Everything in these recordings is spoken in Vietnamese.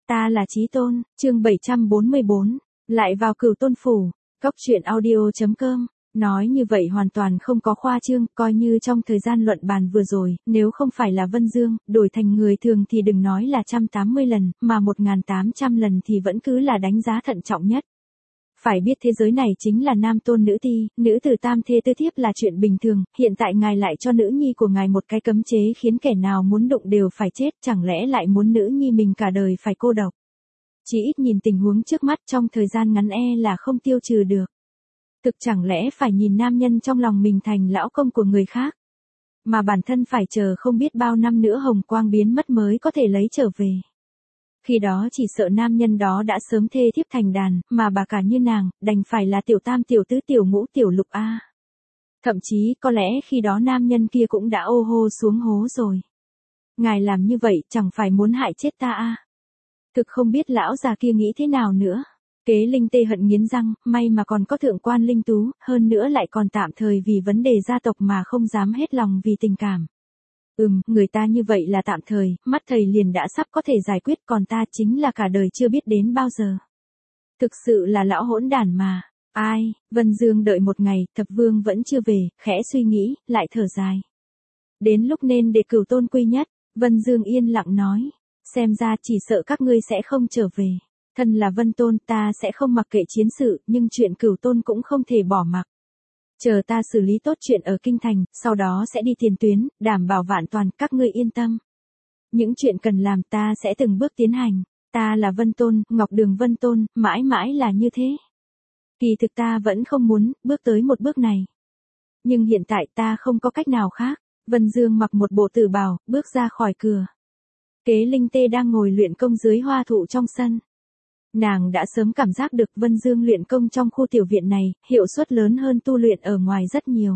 Ta là Chí Tôn, chương 744, lại vào Cửu Tôn phủ. Cóc truyện audio.com, nói như vậy hoàn toàn không có khoa trương, coi như trong thời gian luận bàn vừa rồi, nếu không phải là Vân Dương, đổi thành người thường thì đừng nói là 180 lần, mà 1800 lần thì vẫn cứ là đánh giá thận trọng nhất. Phải biết thế giới này chính là nam tôn nữ ti, nữ tử tam thê tứ thiếp là chuyện bình thường, hiện tại ngài lại cho nữ nhi của ngài một cái cấm chế khiến kẻ nào muốn đụng đều phải chết, chẳng lẽ lại muốn nữ nhi mình cả đời phải cô độc. Chỉ ít nhìn tình huống trước mắt trong thời gian ngắn là không tiêu trừ được. Thực chẳng lẽ phải nhìn nam nhân trong lòng mình thành lão công của người khác. Mà bản thân phải chờ không biết bao năm nữa hồng quang biến mất mới có thể lấy trở về. Khi đó chỉ sợ nam nhân đó đã sớm thê thiếp thành đàn, mà bà cả như nàng, đành phải là tiểu tam tiểu tứ tiểu ngũ tiểu lục a. Thậm chí có lẽ khi đó nam nhân kia cũng đã ô hô xuống hố rồi. Ngài làm như vậy chẳng phải muốn hại chết ta a. Thực không biết lão già kia nghĩ thế nào nữa. Kế Linh tê hận nghiến răng, may mà còn có thượng quan Linh Tú, hơn nữa lại còn tạm thời vì vấn đề gia tộc mà không dám hết lòng vì tình cảm. Người ta như vậy là tạm thời, mắt thầy liền đã sắp có thể giải quyết, còn ta chính là cả đời chưa biết đến bao giờ. Thực sự là lão hỗn đản mà. Ai, Vân Dương đợi một ngày, thập vương vẫn chưa về, khẽ suy nghĩ, lại thở dài. Đến lúc nên để Cửu Tôn quy nhất, Vân Dương yên lặng nói. Xem ra chỉ sợ các ngươi sẽ không trở về. Thân là Vân Tôn, ta sẽ không mặc kệ chiến sự, nhưng chuyện Cửu Tôn cũng không thể bỏ mặc. Chờ ta xử lý tốt chuyện ở Kinh Thành, sau đó sẽ đi tiền tuyến, đảm bảo vạn toàn, các ngươi yên tâm. Những chuyện cần làm ta sẽ từng bước tiến hành. Ta là Vân Tôn, Ngọc Đường Vân Tôn, mãi mãi là như thế. Kỳ thực ta vẫn không muốn bước tới một bước này. Nhưng hiện tại ta không có cách nào khác. Vân Dương mặc một bộ tử bào, bước ra khỏi cửa. Kế Linh tê đang ngồi luyện công dưới hoa thụ trong sân. Nàng đã sớm cảm giác được Vân Dương luyện công trong khu tiểu viện này, hiệu suất lớn hơn tu luyện ở ngoài rất nhiều.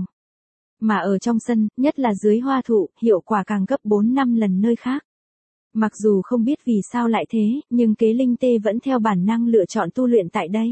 Mà ở trong sân, nhất là dưới hoa thụ, hiệu quả càng gấp 4-5 lần nơi khác. Mặc dù không biết vì sao lại thế, nhưng Kế Linh tê vẫn theo bản năng lựa chọn tu luyện tại đây.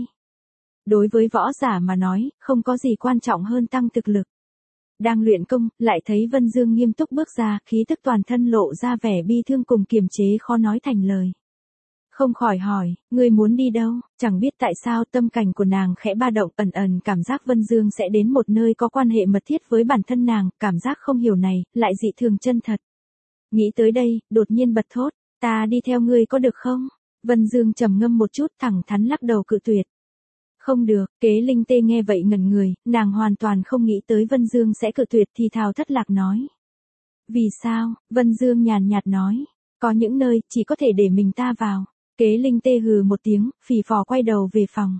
Đối với võ giả mà nói, không có gì quan trọng hơn tăng thực lực. Đang luyện công, lại thấy Vân Dương nghiêm túc bước ra, khí tức toàn thân lộ ra vẻ bi thương cùng kiềm chế khó nói thành lời. Không khỏi hỏi, ngươi muốn đi đâu? Chẳng biết tại sao tâm cảnh của nàng khẽ ba động, ẩn cảm giác Vân Dương sẽ đến một nơi có quan hệ mật thiết với bản thân nàng, cảm giác không hiểu này, lại dị thường chân thật. Nghĩ tới đây, đột nhiên bật thốt, ta đi theo ngươi có được không? Vân Dương trầm ngâm một chút, thẳng thắn lắc đầu cự tuyệt. Không được, Kế Linh tê nghe vậy ngẩn người, nàng hoàn toàn không nghĩ tới Vân Dương sẽ cự tuyệt thì thào thất lạc nói. Vì sao? Vân Dương nhàn nhạt nói, có những nơi chỉ có thể để mình ta vào. Kế Linh tê hừ một tiếng, phì phò quay đầu về phòng.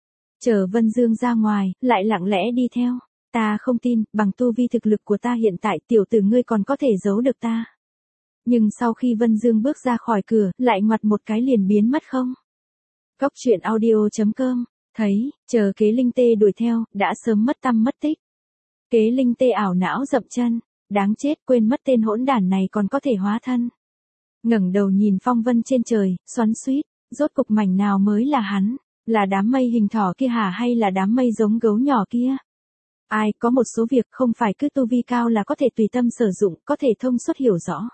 Chờ Vân Dương ra ngoài, lại lặng lẽ đi theo. Ta không tin, bằng tu vi thực lực của ta hiện tại tiểu tử ngươi còn có thể giấu được ta. Nhưng sau khi Vân Dương bước ra khỏi cửa, lại ngoặt một cái liền biến mất không. Cóc truyện audio.com, thấy, chờ Kế Linh tê đuổi theo, đã sớm mất tăm mất tích. Kế Linh tê ảo não dậm chân, đáng chết, quên mất tên hỗn đản này còn có thể hóa thân. Ngẩng đầu nhìn phong vân trên trời, xoắn xuýt, rốt cục mảnh nào mới là hắn, là đám mây hình thỏ kia hả hay là đám mây giống gấu nhỏ kia? Ai, có một số việc không phải cứ tu vi cao là có thể tùy tâm sử dụng, có thể thông suốt hiểu rõ.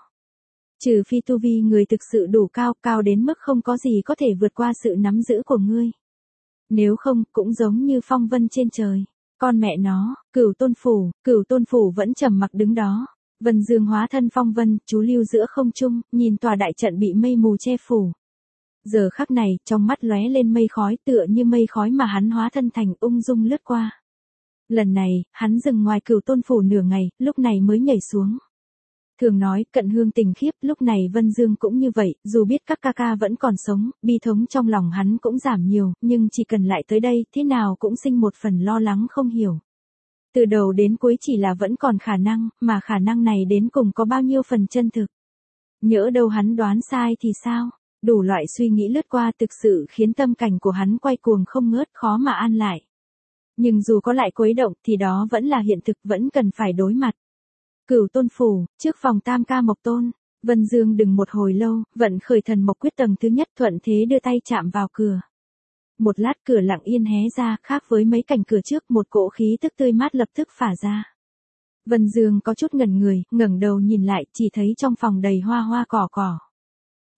Trừ phi tu vi người thực sự đủ cao, cao đến mức không có gì có thể vượt qua sự nắm giữ của ngươi. Nếu không, cũng giống như phong vân trên trời. Con mẹ nó, Cửu Tôn phủ vẫn trầm mặc đứng đó. Vân Dương hóa thân phong vân, chú lưu giữa không trung, nhìn tòa đại trận bị mây mù che phủ. Giờ khắc này, trong mắt lóe lên mây khói tựa như mây khói mà hắn hóa thân thành ung dung lướt qua. Lần này, hắn dừng ngoài Cửu Tôn phủ nửa ngày, lúc này mới nhảy xuống. Thường nói, cận hương tình khiếp, lúc này Vân Dương cũng như vậy, dù biết các ca ca vẫn còn sống, bi thống trong lòng hắn cũng giảm nhiều, nhưng chỉ cần lại tới đây, thế nào cũng sinh một phần lo lắng không hiểu. Từ đầu đến cuối chỉ là vẫn còn khả năng, mà khả năng này đến cùng có bao nhiêu phần chân thực. Nhỡ đâu hắn đoán sai thì sao? Đủ loại suy nghĩ lướt qua thực sự khiến tâm cảnh của hắn quay cuồng không ngớt, khó mà an lại. Nhưng dù có lại quấy động thì đó vẫn là hiện thực, vẫn cần phải đối mặt. Cửu Tôn phủ, trước phòng Tam Ca Mộc Tôn, Vân Dương đừng một hồi lâu, vận khởi thần mộc quyết tầng thứ nhất, thuận thế đưa tay chạm vào cửa. Một lát cửa lặng yên hé ra, khác với mấy cảnh cửa trước, một cỗ khí tức tươi mát lập tức phả ra. Vân Dương có chút ngẩn người, ngẩng đầu nhìn lại, chỉ thấy trong phòng đầy hoa hoa cỏ cỏ.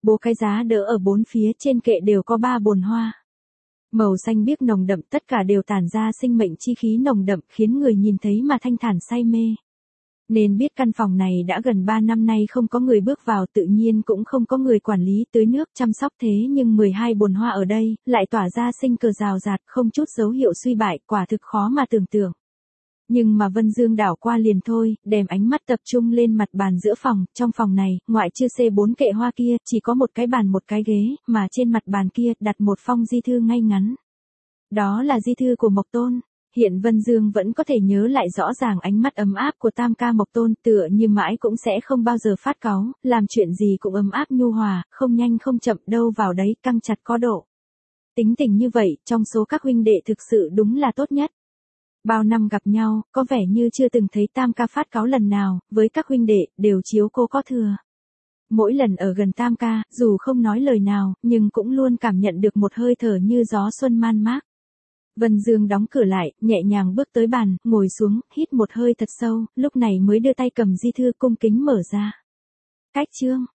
Bố cái giá đỡ ở bốn phía trên kệ đều có 3 bồn hoa. Màu xanh biếc nồng đậm, tất cả đều tản ra sinh mệnh chi khí nồng đậm, khiến người nhìn thấy mà thanh thản say mê. Nên biết căn phòng này đã gần 3 năm nay không có người bước vào, tự nhiên cũng không có người quản lý tưới nước chăm sóc, thế nhưng 12 bồn hoa ở đây lại tỏa ra sinh cơ rào rạt, không chút dấu hiệu suy bại, quả thực khó mà tưởng tượng. Nhưng mà Vân Dương đảo qua liền thôi, đem ánh mắt tập trung lên mặt bàn giữa phòng, trong phòng này, ngoại trừ C4 kệ hoa kia, chỉ có một cái bàn một cái ghế, mà trên mặt bàn kia đặt một phong di thư ngay ngắn. Đó là di thư của Mộc Tôn. Hiện Vân Dương vẫn có thể nhớ lại rõ ràng ánh mắt ấm áp của tam ca Mộc Tôn, tựa như mãi cũng sẽ không bao giờ phát cáu, làm chuyện gì cũng ấm áp nhu hòa, không nhanh không chậm, đâu vào đấy, căng chặt có độ. Tính tình như vậy, trong số các huynh đệ thực sự đúng là tốt nhất. Bao năm gặp nhau, có vẻ như chưa từng thấy tam ca phát cáu lần nào, với các huynh đệ, đều chiếu cố có thừa. Mỗi lần ở gần tam ca, dù không nói lời nào, nhưng cũng luôn cảm nhận được một hơi thở như gió xuân man mác. Vân Dương đóng cửa lại, nhẹ nhàng bước tới bàn, ngồi xuống, hít một hơi thật sâu, lúc này mới đưa tay cầm di thư cung kính mở ra. Cách chương.